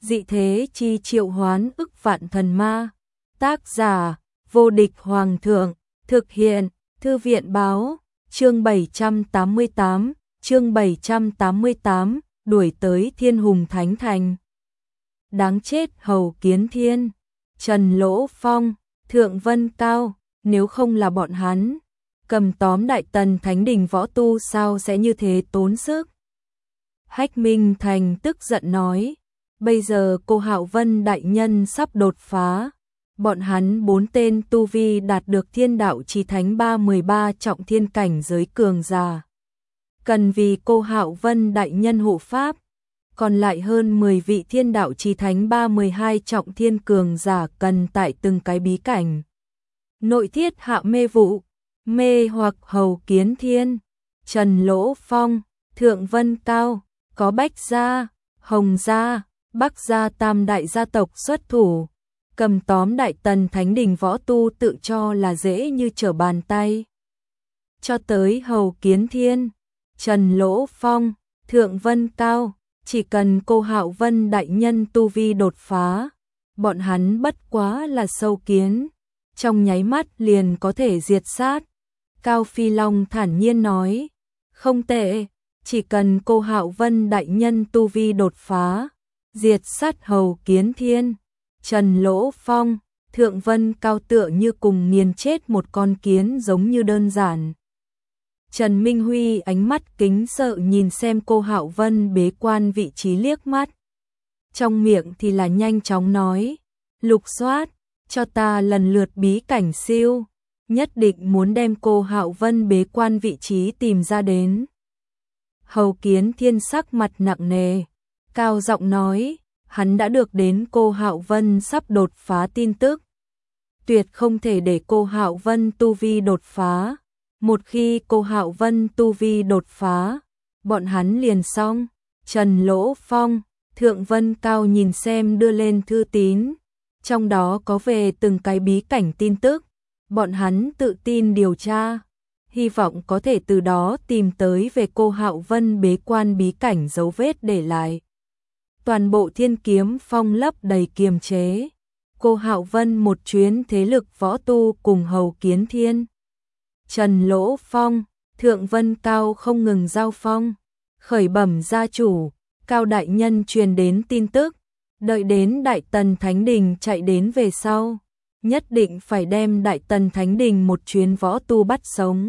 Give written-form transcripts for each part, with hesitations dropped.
Dị thế chi triệu hoán ức vạn thần ma. Tác giả, vô địch hoàng thượng. Thực hiện, thư viện báo. Chương 788, đuổi tới Thiên Hùng Thánh Thành. Đáng chết Hầu Kiến Thiên, Trần Lỗ Phong, Thượng Vân Cao, nếu không là bọn hắn cầm tóm Đại Tần Thánh Đình võ tu sao sẽ như thế tốn sức. Hách Minh Thành tức giận nói, bây giờ cô Hạo Vân đại nhân sắp đột phá, bọn hắn 4 tên tu vi đạt được Thiên Đạo Chí Thánh 13 trọng thiên cảnh giới cường giả. Cần vì cô Hạo Vân đại nhân hộ pháp, còn lại hơn 10 vị Thiên Đạo Chí Thánh 32 trọng thiên cường giả cần tại từng cái bí cảnh. Nội thiết hạ mê vụ, mê hoặc Hầu Kiến Thiên, Trần Lỗ Phong, Thượng Vân Cao, có Bách Gia, Hồng Gia, Bắc Gia tam đại gia tộc xuất thủ, cầm tóm Đại Tần Thánh Đình võ tu tự cho là dễ như trở bàn tay. Cho tới Hầu Kiến Thiên, Trần Lỗ Phong, Thượng Vân Cao, chỉ cần cô Hạo Vân đại nhân tu vi đột phá, bọn hắn bất quá là sâu kiến, trong nháy mắt liền có thể diệt sát. Cao Phi Long thản nhiên nói, không tệ, chỉ cần cô Hạo Vân đại nhân tu vi đột phá, diệt sát Hầu Kiến Thiên, Trần Lỗ Phong, Thượng Vân Cao tựa như cùng nghiền chết một con kiến giống như đơn giản. Trần Minh Huy ánh mắt kính sợ nhìn xem cô Hạo Vân bế quan vị trí liếc mắt. Trong miệng thì là nhanh chóng nói, lục soát, cho ta lần lượt bí cảnh siêu, nhất định muốn đem cô Hạo Vân bế quan vị trí tìm ra đến. Hầu Kiến Thiên sắc mặt nặng nề, cao giọng nói, hắn đã được đến cô Hạo Vân sắp đột phá tin tức. Tuyệt không thể để cô Hạo Vân tu vi đột phá. Một khi cô Hạo Vân tu vi đột phá, bọn hắn liền xong. Trần Lỗ Phong, Thượng Vân Cao nhìn xem đưa lên thư tín, trong đó có về từng cái bí cảnh tin tức, bọn hắn tự tin điều tra, hy vọng có thể từ đó tìm tới về cô Hạo Vân bế quan bí cảnh dấu vết để lại. Toàn bộ Thiên Kiếm Phong lấp đầy kiềm chế, cô Hạo Vân một chuyến thế lực võ tu cùng Hầu Kiến Thiên, Trần Lỗ Phong, Thượng Vân Cao không ngừng giao phong, khởi bẩm gia chủ, Cao đại nhân truyền đến tin tức, đợi đến Đại Tần Thánh Đình chạy đến về sau, nhất định phải đem Đại Tần Thánh Đình một chuyến võ tu bắt sống.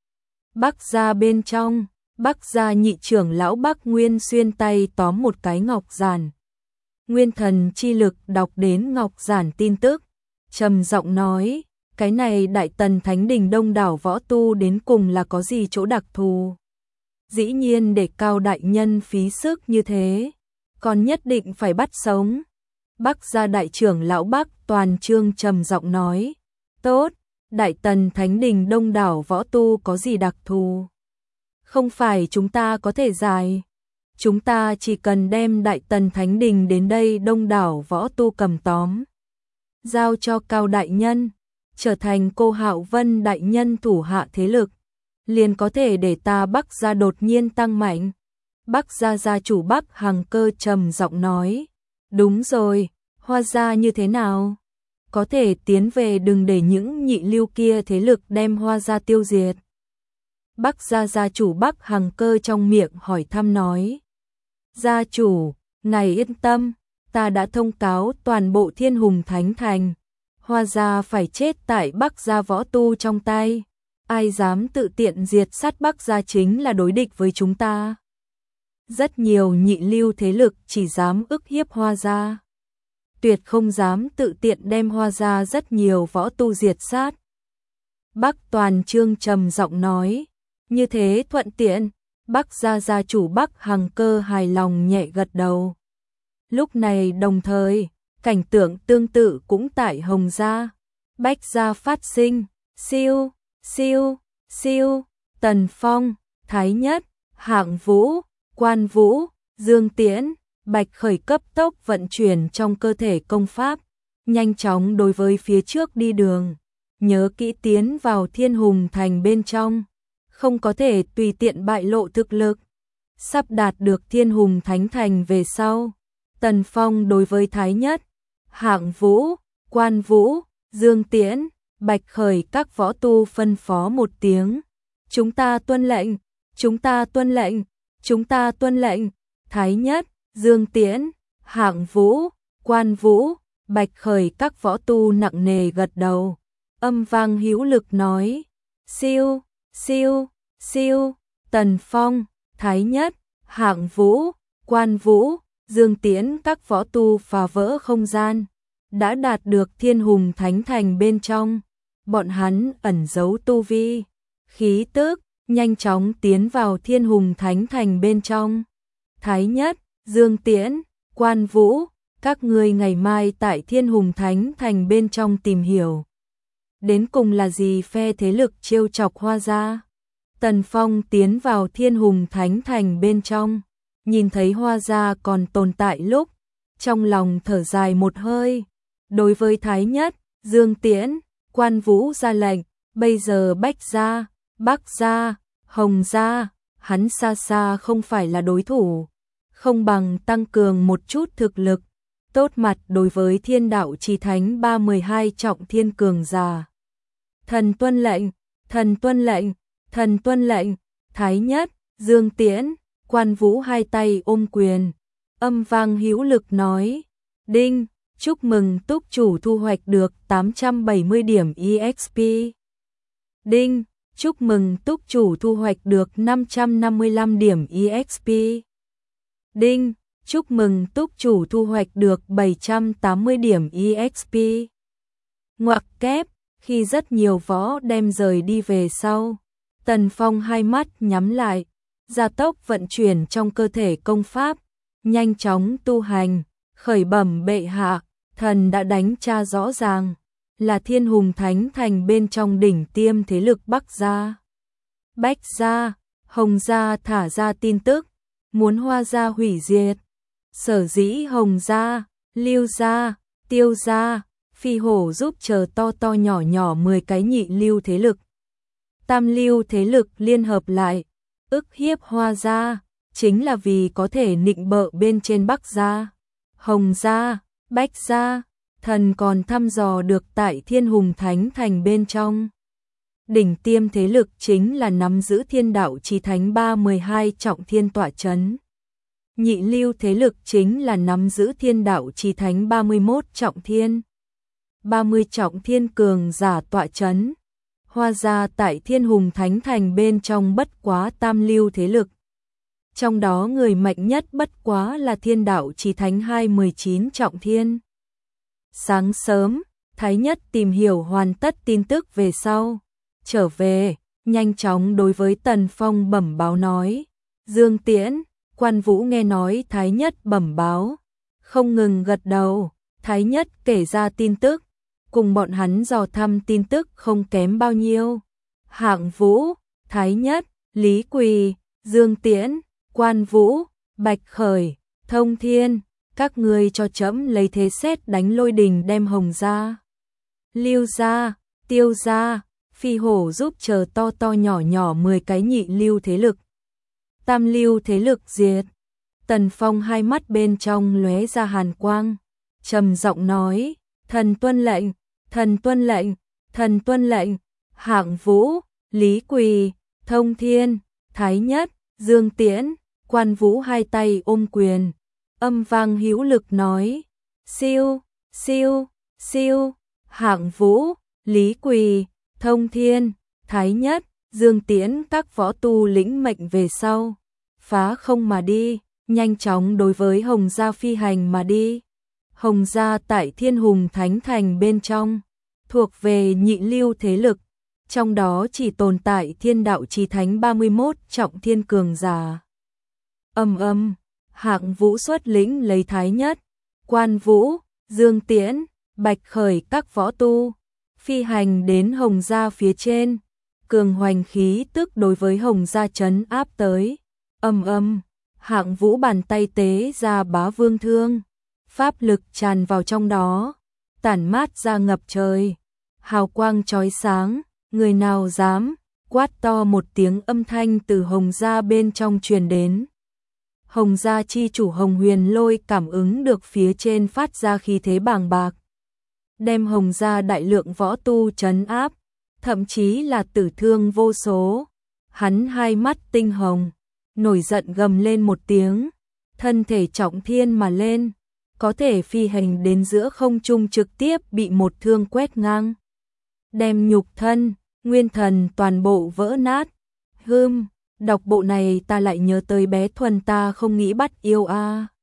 Bắc Gia bên trong, Bắc Gia nhị trưởng lão Bắc Nguyên Xuyên tay tóm một cái ngọc giản. Nguyên thần chi lực đọc đến ngọc giản tin tức, trầm giọng nói, cái này Đại Tần Thánh Đình đông đảo võ tu đến cùng là có gì chỗ đặc thù. Dĩ nhiên để Cao đại nhân phí sức như thế, còn nhất định phải bắt sống. Bắc Gia đại trưởng lão Bắc Toàn Trương trầm giọng nói, tốt, Đại Tần Thánh Đình đông đảo võ tu có gì đặc thù? Không phải chúng ta có thể giải. Chúng ta chỉ cần đem Đại Tần Thánh Đình đến đây đông đảo võ tu cầm tóm, giao cho Cao đại nhân, trở thành cô Hạo Vân đại nhân thủ hạ thế lực, liền có thể để ta Bắc Gia đột nhiên tăng mạnh. Bắc Gia gia chủ Bắc Hằng Cơ trầm giọng nói, đúng rồi, Hoa gia như thế nào? Có thể tiến về, đừng để những nhị lưu kia thế lực đem Hoa gia tiêu diệt. Bắc Gia gia chủ Bắc Hằng Cơ trong miệng hỏi thăm nói, gia chủ, ngài yên tâm, ta đã thông cáo toàn bộ Thiên Hùng Thánh Thành, Hoa gia phải chết tại Bắc Gia võ tu trong tay, ai dám tự tiện diệt sát Bắc Gia chính là đối địch với chúng ta. Rất nhiều nhị lưu thế lực chỉ dám ức hiếp Hoa gia, tuyệt không dám tự tiện đem Hoa gia rất nhiều võ tu diệt sát. Bắc Toàn Trương trầm giọng nói, như thế thuận tiện. Bắc Gia gia chủ Bắc Hằng Cơ hài lòng nhẹ gật đầu. Lúc này đồng thời, cảnh tượng tương tự cũng tại Hồng Gia, Bách Gia phát sinh, siêu, siêu, siêu, Tần Phong, Thái Nhất, Hạng Vũ, Quan Vũ, Dương Tiễn, Bạch Khởi cấp tốc vận chuyển trong cơ thể công pháp, nhanh chóng đối với phía trước đi đường, nhớ kỹ tiến vào Thiên Hùng Thành bên trong, không có thể tùy tiện bại lộ thực lực. Sắp đạt được Thiên Hùng Thánh Thành về sau, Tần Phong đối với Thái Nhất, Hạng Vũ, Quan Vũ, Dương Tiễn, Bạch Khởi các võ tu phân phó một tiếng. Chúng ta tuân lệnh, chúng ta tuân lệnh, chúng ta tuân lệnh. Thái Nhất, Dương Tiễn, Hạng Vũ, Quan Vũ, Bạch Khởi các võ tu nặng nề gật đầu. Âm vang hữu lực nói, siêu, siêu, siêu. Tần Phong, Thái Nhất, Hạng Vũ, Quan Vũ, Dương Tiễn các võ tu phá vỡ không gian, đã đạt được Thiên Hùng Thánh Thành bên trong. Bọn hắn ẩn giấu tu vi, khí tức, nhanh chóng tiến vào Thiên Hùng Thánh Thành bên trong. Thái Nhất, Dương Tiễn, Quan Vũ, các ngươi ngày mai tại Thiên Hùng Thánh Thành bên trong tìm hiểu. Đến cùng là gì phe thế lực trêu chọc Hoa gia? Tần Phong tiến vào Thiên Hùng Thánh Thành bên trong, nhìn thấy Hoa gia còn tồn tại lúc, trong lòng thở dài một hơi. Đối với Thái Nhất, Dương Tiễn, Quan Vũ ra lệnh, bây giờ Bách gia, Bắc gia, Hồng gia, hắn xa xa không phải là đối thủ, không bằng tăng cường một chút thực lực, tốt mặt đối với Thiên Đạo Chí Thánh 312 trọng thiên cường giả. Thần tuân lệnh, thần tuân lệnh, thần tuân lệnh. Thái Nhất, Dương Tiễn, Quan Vũ hai tay ôm quyền, âm vang hữu lực nói, đinh, chúc mừng túc chủ thu hoạch được 870 điểm EXP. Đinh, chúc mừng túc chủ thu hoạch được 555 điểm EXP. Đinh, chúc mừng túc chủ thu hoạch được 780 điểm EXP. Ngoặc kép, khi rất nhiều võ đem rời đi về sau, Tần Phong hai mắt nhắm lại, gia tốc vận chuyển trong cơ thể công pháp, nhanh chóng tu hành, khởi bẩm bệ hạ, thần đã đánh tra rõ ràng, là Thiên Hùng Thánh Thành bên trong đỉnh tiêm thế lực Bắc gia, Bách gia, Hồng gia thả ra tin tức, muốn Hoa gia hủy diệt. Sở dĩ Hồng gia, Lưu gia, Tiêu gia, Phi Hổ giúp chờ to to nhỏ nhỏ 10 cái nhị lưu thế lực, tam lưu thế lực liên hợp lại, ức hiếp Hoa gia, chính là vì có thể nịnh bợ bên trên Bắc gia, Hồng gia, Bách gia. Thần còn thăm dò được tại Thiên Hùng Thánh Thành bên trong, đỉnh tiêm thế lực chính là nắm giữ Thiên Đạo Chí Thánh 312 trọng thiên tọa chấn. Nhị lưu thế lực chính là nắm giữ Thiên Đạo Chí Thánh 31 trọng thiên, 30 trọng thiên cường giả tọa chấn. Hoa gia tại Thiên Hùng Thánh Thành bên trong bất quá tam lưu thế lực, trong đó người mạnh nhất bất quá là Thiên Đạo Chí Thánh 219 trọng thiên. Sáng sớm, Thái Nhất tìm hiểu hoàn tất tin tức về sau, trở về, nhanh chóng đối với Tần Phong bẩm báo nói, Dương Tiễn, Quan Vũ nghe nói Thái Nhất bẩm báo, không ngừng gật đầu. Thái Nhất kể ra tin tức, cùng bọn hắn dò thăm tin tức không kém bao nhiêu. Hạng Vũ, Thái Nhất, Lý Quỳ, Dương Tiễn, Quan Vũ, Bạch Khởi, Thông Thiên, các ngươi cho trẫm lấy thế sét đánh lôi đình đem Hồng gia, Lưu gia, Tiêu gia, Phi Hổ giúp chờ to to nhỏ nhỏ 10 cái nhị lưu thế lực, tam lưu thế lực diệt. Tần Phong hai mắt bên trong lóe ra hàn quang, trầm giọng nói, thần tuân lệnh, thần tuân lệnh, thần tuân lệnh. Hạng Vũ, Lý Quỳ, Thông Thiên, Thái Nhất, Dương Tiễn, Quan Vũ hai tay ôm quyền, âm vang hữu lực nói, siêu, siêu, siêu. Hạng Vũ, Lý Quỳ, Thông Thiên, Thái Nhất, Dương Tiễn các võ tu lĩnh mệnh về sau, phá không mà đi, nhanh chóng đối với Hồng gia phi hành mà đi. Hồng gia tại Thiên Hùng Thánh Thành bên trong, thuộc về nhị lưu thế lực, trong đó chỉ tồn tại Thiên Đạo Chí Thánh 31 trọng thiên cường giả. Hạng Vũ xuất lĩnh lấy Thái Nhất, Quan Vũ, Dương Tiễn, Bạch Khởi các võ tu, phi hành đến Hồng gia phía trên, cường hoành khí tức đối với Hồng gia trấn áp tới. Hạng Vũ bàn tay tế ra bá vương thương, pháp lực tràn vào trong đó, tản mát ra ngập trời, hào quang chói sáng, người nào dám, quát to một tiếng âm thanh từ Hồng gia bên trong truyền đến. Hồng gia chi chủ Hồng Huyền Lôi cảm ứng được phía trên phát ra khí thế bàng bạc, đem Hồng gia đại lượng võ tu trấn áp, thậm chí là tử thương vô số. Hắn hai mắt tinh hồng, nổi giận gầm lên một tiếng, thân thể trọng thiên mà lên, có thể phi hành đến giữa không trung trực tiếp bị một thương quét ngang, đem nhục thân, nguyên thần toàn bộ vỡ nát. Đọc bộ này ta lại nhớ tới bé Thuần ta không nghĩ bắt yêu a.